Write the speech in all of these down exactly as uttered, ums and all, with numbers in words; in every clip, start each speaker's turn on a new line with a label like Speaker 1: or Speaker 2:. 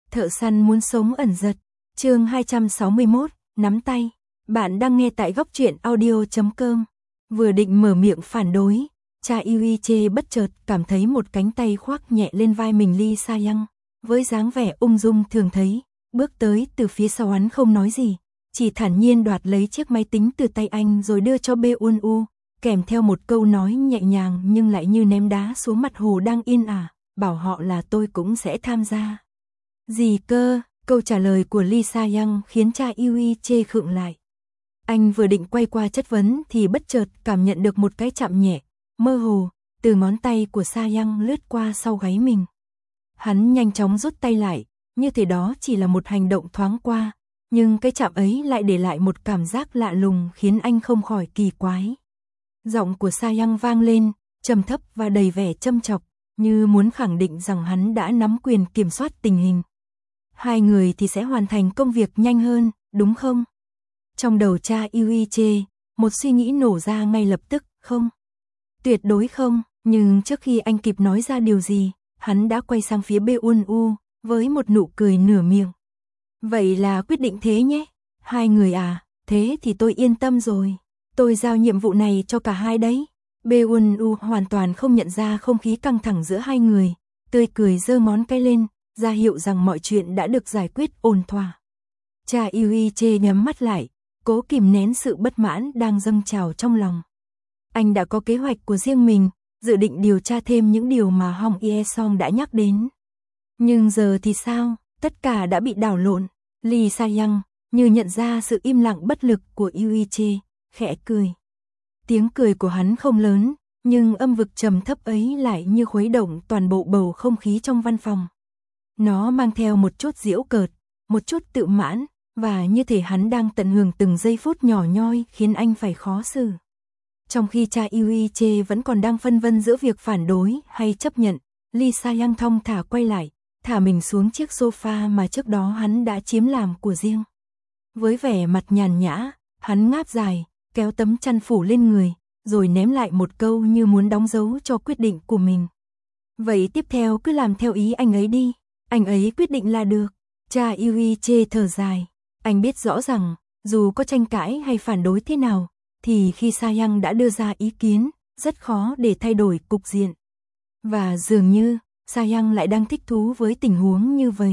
Speaker 1: Thợ săn muốn sống ẩn giật. Chương hai trăm sáu mươi mốt, nắm tay. Bạn đang nghe tại góc truyện audio chấm com. Vừa định mở miệng phản đối, cha Yuiche bất chợt cảm thấy một cánh tay khoác nhẹ lên vai mình. Lee Sa-young, với dáng vẻ ung dung thường thấy, bước tới từ phía sau hắn không nói gì, chỉ thản nhiên đoạt lấy chiếc máy tính từ tay anh rồi đưa cho Beun-woo, kèm theo một câu nói nhẹ nhàng nhưng lại như ném đá xuống mặt hồ đang yên ả, bảo họ là tôi cũng sẽ tham gia. Gì cơ? Câu trả lời của Lee Sa-young khiến cha Yuiche khựng lại. Anh vừa định quay qua chất vấn thì bất chợt cảm nhận được một cái chạm nhẹ, mơ hồ, từ ngón tay của Sa-young lướt qua sau gáy mình. Hắn nhanh chóng rút tay lại, như thế đó chỉ là một hành động thoáng qua, nhưng cái chạm ấy lại để lại một cảm giác lạ lùng khiến anh không khỏi kỳ quái. Giọng của Sa-young vang lên, trầm thấp và đầy vẻ châm chọc, như muốn khẳng định rằng hắn đã nắm quyền kiểm soát tình hình. Hai người thì sẽ hoàn thành công việc nhanh hơn, đúng không? Trong đầu cha Yuiche, một suy nghĩ nổ ra ngay lập tức, không. Tuyệt đối không, nhưng trước khi anh kịp nói ra điều gì, hắn đã quay sang phía Beun-woo, với một nụ cười nửa miệng. Vậy là quyết định thế nhé, hai người à, thế thì tôi yên tâm rồi, tôi giao nhiệm vụ này cho cả hai đấy. Beun-woo hoàn toàn không nhận ra không khí căng thẳng giữa hai người, tươi cười giơ ngón cái lên, ra hiệu rằng mọi chuyện đã được giải quyết ổn thỏa. Cha Yuiche nhắm mắt lại, cố kìm nén sự bất mãn đang dâng trào trong lòng. Anh đã có kế hoạch của riêng mình, dự định điều tra thêm những điều mà Hong Ye-song đã nhắc đến. Nhưng giờ thì sao, tất cả đã bị đảo lộn. Lee Sa-young, như nhận ra sự im lặng bất lực của Yuiche, khẽ cười. Tiếng cười của hắn không lớn, nhưng âm vực trầm thấp ấy lại như khuấy động toàn bộ bầu không khí trong văn phòng. Nó mang theo một chút giễu cợt, một chút tự mãn, và như thể hắn đang tận hưởng từng giây phút nhỏ nhoi khiến anh phải khó xử. Trong khi cha Yuiche vẫn còn đang phân vân giữa việc phản đối hay chấp nhận, Lee Sa-young thong thả quay lại, thả mình xuống chiếc sofa mà trước đó hắn đã chiếm làm của riêng. Với vẻ mặt nhàn nhã, hắn ngáp dài, kéo tấm chăn phủ lên người, rồi ném lại một câu như muốn đóng dấu cho quyết định của mình. Vậy tiếp theo cứ làm theo ý anh ấy đi, anh ấy quyết định là được. Cha Yuiche thở dài, anh biết rõ rằng, dù có tranh cãi hay phản đối thế nào, thì khi Sa-young đã đưa ra ý kiến, rất khó để thay đổi cục diện. Và dường như, Sa-young lại đang thích thú với tình huống như vậy.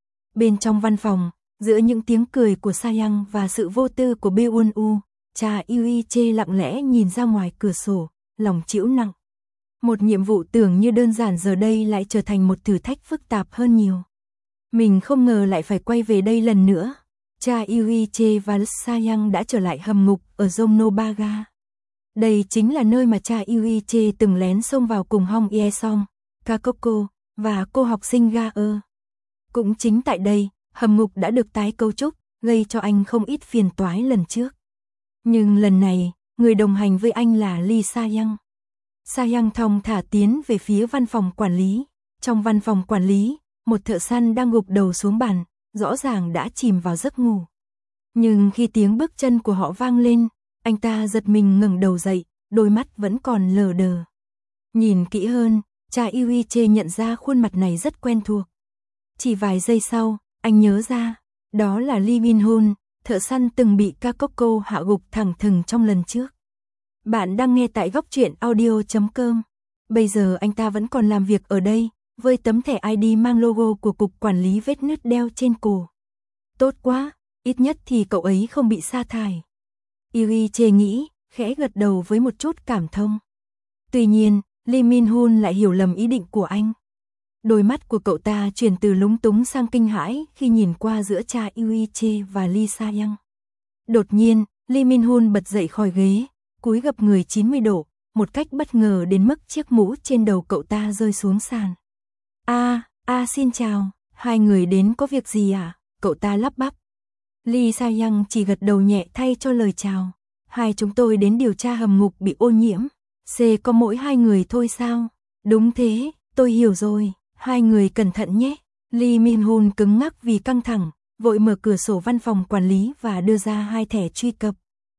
Speaker 1: Bên trong văn phòng, giữa những tiếng cười của Sa-young và sự vô tư của Beun-woo, cha Yuiche lặng lẽ nhìn ra ngoài cửa sổ, lòng trĩu nặng. Một nhiệm vụ tưởng như đơn giản giờ đây lại trở thành một thử thách phức tạp hơn nhiều. Mình không ngờ lại phải quay về đây lần nữa. Cha Yuiche và Sa-young đã trở lại hầm ngục ở Jongno-baga. Đây chính là nơi mà cha Yuiche từng lén xông vào cùng Hong Ye-song, Kakoko và cô học sinh Ga-eul. Cũng chính tại đây, hầm ngục đã được tái cấu trúc, gây cho anh không ít phiền toái lần trước. Nhưng lần này, người đồng hành với anh là Lee Sa-young. Sa-young thong thả tiến về phía văn phòng quản lý. Trong văn phòng quản lý, một thợ săn đang gục đầu xuống bàn, rõ ràng đã chìm vào giấc ngủ. Nhưng khi tiếng bước chân của họ vang lên, anh ta giật mình ngẩng đầu dậy, đôi mắt vẫn còn lờ đờ. Nhìn kỹ hơn, cha Yuiche nhận ra khuôn mặt này rất quen thuộc. Chỉ vài giây sau, anh nhớ ra, đó là Lee Min-hun, thợ săn từng bị Kakoko hạ gục thẳng thừng trong lần trước. Bạn đang nghe tại góc truyện audio chấm com. Bây giờ anh ta vẫn còn làm việc ở đây, với tấm thẻ i đê mang logo của cục quản lý vết nứt đeo trên cổ. Tốt quá, ít nhất thì cậu ấy không bị sa thải. Yuiche nghĩ, khẽ gật đầu với một chút cảm thông. Tuy nhiên, Lee Min-hun lại hiểu lầm ý định của anh. Đôi mắt của cậu ta chuyển từ lúng túng sang kinh hãi khi nhìn qua giữa cha Yuiche và Lee Sa-young. Đột nhiên, Lee Min-hun bật dậy khỏi ghế, cúi gập người chín mươi độ, một cách bất ngờ đến mức chiếc mũ trên đầu cậu ta rơi xuống sàn. A, à, a à, xin chào, hai người đến có việc gì à? Cậu ta lắp bắp. Lee Sa-young chỉ gật đầu nhẹ thay cho lời chào. Hai chúng tôi đến điều tra hầm ngục bị ô nhiễm. C có mỗi hai người thôi sao? Đúng thế, tôi hiểu rồi, hai người cẩn thận nhé. Lee Min-hun cứng ngắc vì căng thẳng, vội mở cửa sổ văn phòng quản lý và đưa ra hai thẻ truy cập.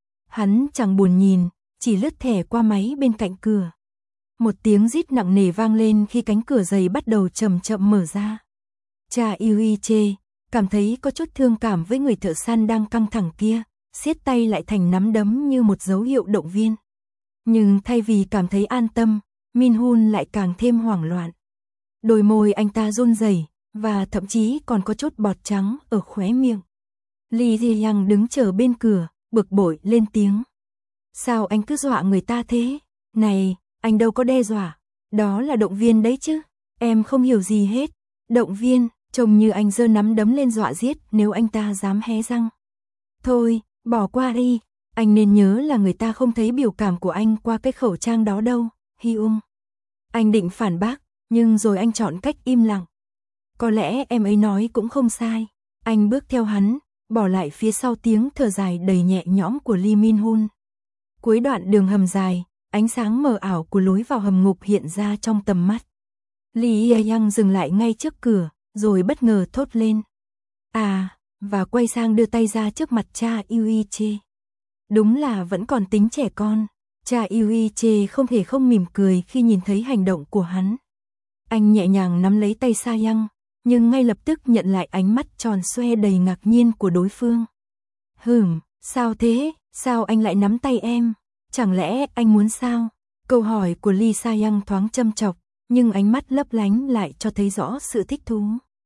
Speaker 1: Hắn chẳng buồn nhìn, chỉ lướt thẻ qua máy bên cạnh cửa. Một tiếng rít nặng nề vang lên khi cánh cửa dày bắt đầu chậm chậm mở ra. Cha Yuiche cảm thấy có chút thương cảm với người thợ săn đang căng thẳng kia, siết tay lại thành nắm đấm như một dấu hiệu động viên. Nhưng thay vì cảm thấy an tâm, Minhun lại càng thêm hoảng loạn. Đôi môi anh ta run rẩy và thậm chí còn có chút bọt trắng ở khóe miệng. Lee Ji-young đứng chờ bên cửa, bực bội lên tiếng. Sao anh cứ dọa người ta thế? Này, anh đâu có đe dọa. Đó là động viên đấy chứ. Em không hiểu gì hết. Động viên, trông như anh giơ nắm đấm lên dọa giết nếu anh ta dám hé răng. Thôi, bỏ qua đi. Anh nên nhớ là người ta không thấy biểu cảm của anh qua cái khẩu trang đó đâu, Hyung. Anh định phản bác, nhưng rồi anh chọn cách im lặng. Có lẽ em ấy nói cũng không sai. Anh bước theo hắn, bỏ lại phía sau tiếng thở dài đầy nhẹ nhõm của Lee Min-hun. Cuối đoạn đường hầm dài, ánh sáng mờ ảo của lối vào hầm ngục hiện ra trong tầm mắt. Lee Ye-young dừng lại ngay trước cửa, rồi bất ngờ thốt lên. À, và quay sang đưa tay ra trước mặt cha Yuiche. Đúng là vẫn còn tính trẻ con. Cha Yuiche không thể không mỉm cười khi nhìn thấy hành động của hắn. Anh nhẹ nhàng nắm lấy tay Sa-young, nhưng ngay lập tức nhận lại ánh mắt tròn xoe đầy ngạc nhiên của đối phương. Hừm, sao thế? Sao anh lại nắm tay em? Chẳng lẽ anh muốn sao? Câu hỏi của Lee Sa-young thoáng châm chọc, nhưng ánh mắt lấp lánh lại cho thấy rõ sự thích thú.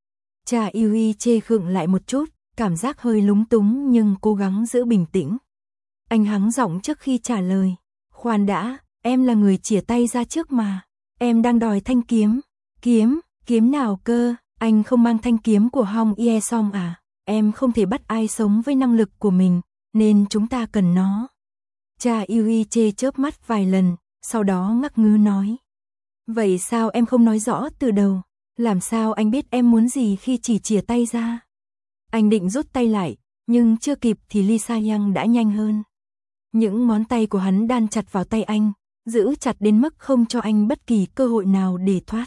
Speaker 1: Cha Yuiche khựng lại một chút, cảm giác hơi lúng túng nhưng cố gắng giữ bình tĩnh. Anh hắng giọng trước khi trả lời. Khoan đã, em là người chìa tay ra trước mà. Em đang đòi thanh kiếm. Kiếm, kiếm nào cơ? Anh không mang thanh kiếm của Hong Ye-song à? Em không thể bắt ai sống với năng lực của mình, nên chúng ta cần nó. Cha Yuiche chớp mắt vài lần, sau đó ngắc ngứ nói. Vậy sao em không nói rõ từ đầu? Làm sao anh biết em muốn gì khi chỉ chìa tay ra? Anh định rút tay lại, nhưng chưa kịp thì Lee Sa-young đã nhanh hơn. Những ngón tay của hắn đan chặt vào tay anh, giữ chặt đến mức không cho anh bất kỳ cơ hội nào để thoát.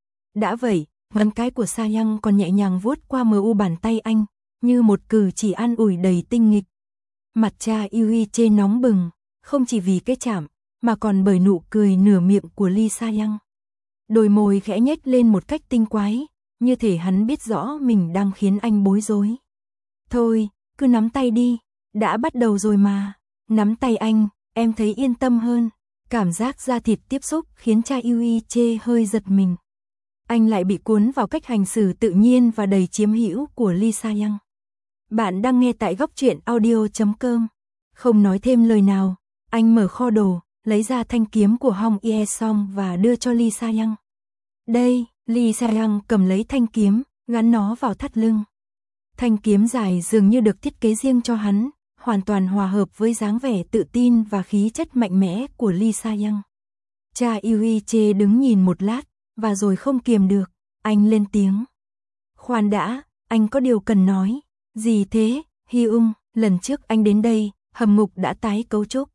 Speaker 1: Đã vậy, ngón cái của Sa-young còn nhẹ nhàng vuốt qua mờ u bàn tay anh, như một cử chỉ an ủi đầy tinh nghịch. Mặt cha Yuiche nóng bừng, không chỉ vì cái chạm, mà còn bởi nụ cười nửa miệng của Lee Sa-young. Đôi môi khẽ nhếch lên một cách tinh quái, như thể hắn biết rõ mình đang khiến anh bối rối. Thôi, cứ nắm tay đi, đã bắt đầu rồi mà. Nắm tay anh, em thấy yên tâm hơn. Cảm giác da thịt tiếp xúc khiến cha Yuiche hơi giật mình. Anh lại bị cuốn vào cách hành xử tự nhiên và đầy chiếm hữu của Lee Sa-young. Bạn đang nghe tại góc truyện audio chấm com. Không nói thêm lời nào, anh mở kho đồ, lấy ra thanh kiếm của Hong Ye-song và đưa cho Lee Sa-young. Đây, Lee Sa-young cầm lấy thanh kiếm, gắn nó vào thắt lưng. Thanh kiếm dài dường như được thiết kế riêng cho hắn, hoàn toàn hòa hợp với dáng vẻ tự tin và khí chất mạnh mẽ của Lee Sa-young. Cha Yuiche đứng nhìn một lát, và rồi không kiềm được, anh lên tiếng. Khoan đã, anh có điều cần nói. Gì thế, Hyung? Lần trước anh đến đây, hầm ngục đã tái cấu trúc.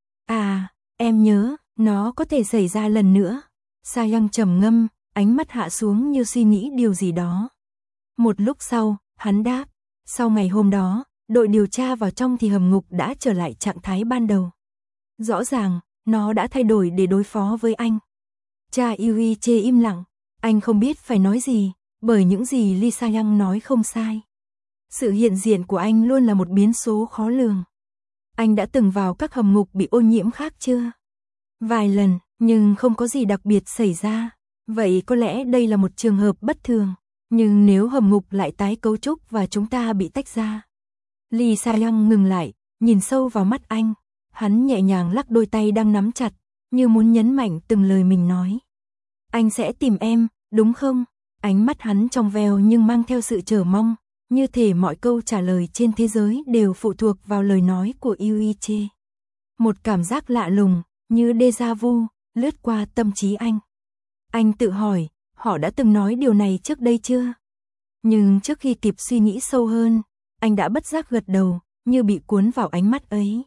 Speaker 1: À, em nhớ, nó có thể xảy ra lần nữa. Sa-young trầm ngâm, ánh mắt hạ xuống như suy nghĩ điều gì đó. Một lúc sau, hắn đáp, sau ngày hôm đó, đội điều tra vào trong thì hầm ngục đã trở lại trạng thái ban đầu. Rõ ràng, nó đã thay đổi để đối phó với anh. Cha Yuiche im lặng, anh không biết phải nói gì, bởi những gì Lee Sa-young nói không sai. Sự hiện diện của anh luôn là một biến số khó lường. Anh đã từng vào các hầm ngục bị ô nhiễm khác chưa? Vài lần, nhưng không có gì đặc biệt xảy ra. Vậy có lẽ đây là một trường hợp bất thường. Nhưng nếu hầm ngục lại tái cấu trúc và chúng ta bị tách ra. Lee Sa-young ngừng lại, nhìn sâu vào mắt anh. Hắn nhẹ nhàng lắc đôi tay đang nắm chặt, như muốn nhấn mạnh từng lời mình nói. Anh sẽ tìm em, đúng không? Ánh mắt hắn trong veo nhưng mang theo sự chờ mong, như thể mọi câu trả lời trên thế giới đều phụ thuộc vào lời nói của Yuiche. Một cảm giác lạ lùng, như déjà vu, lướt qua tâm trí anh. Anh tự hỏi, họ đã từng nói điều này trước đây chưa? Nhưng trước khi kịp suy nghĩ sâu hơn, anh đã bất giác gật đầu, như bị cuốn vào ánh mắt ấy.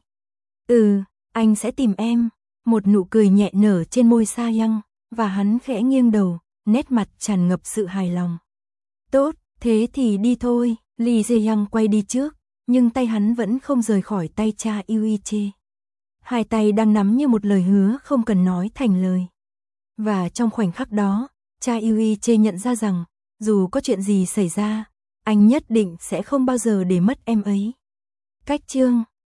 Speaker 1: Ừ, anh sẽ tìm em. Một nụ cười nhẹ nở trên môi Sa-young, và hắn khẽ nghiêng đầu, nét mặt tràn ngập sự hài lòng. Tốt, thế thì đi thôi. Lee Se-young quay đi trước, nhưng tay hắn vẫn không rời khỏi tay cha Yuiche. Hai tay đang nắm như một lời hứa không cần nói thành lời. Và trong khoảnh khắc đó, cha Yuiche nhận ra rằng, Dù có chuyện gì xảy ra, anh nhất định sẽ không bao giờ để mất em ấy. Cách chương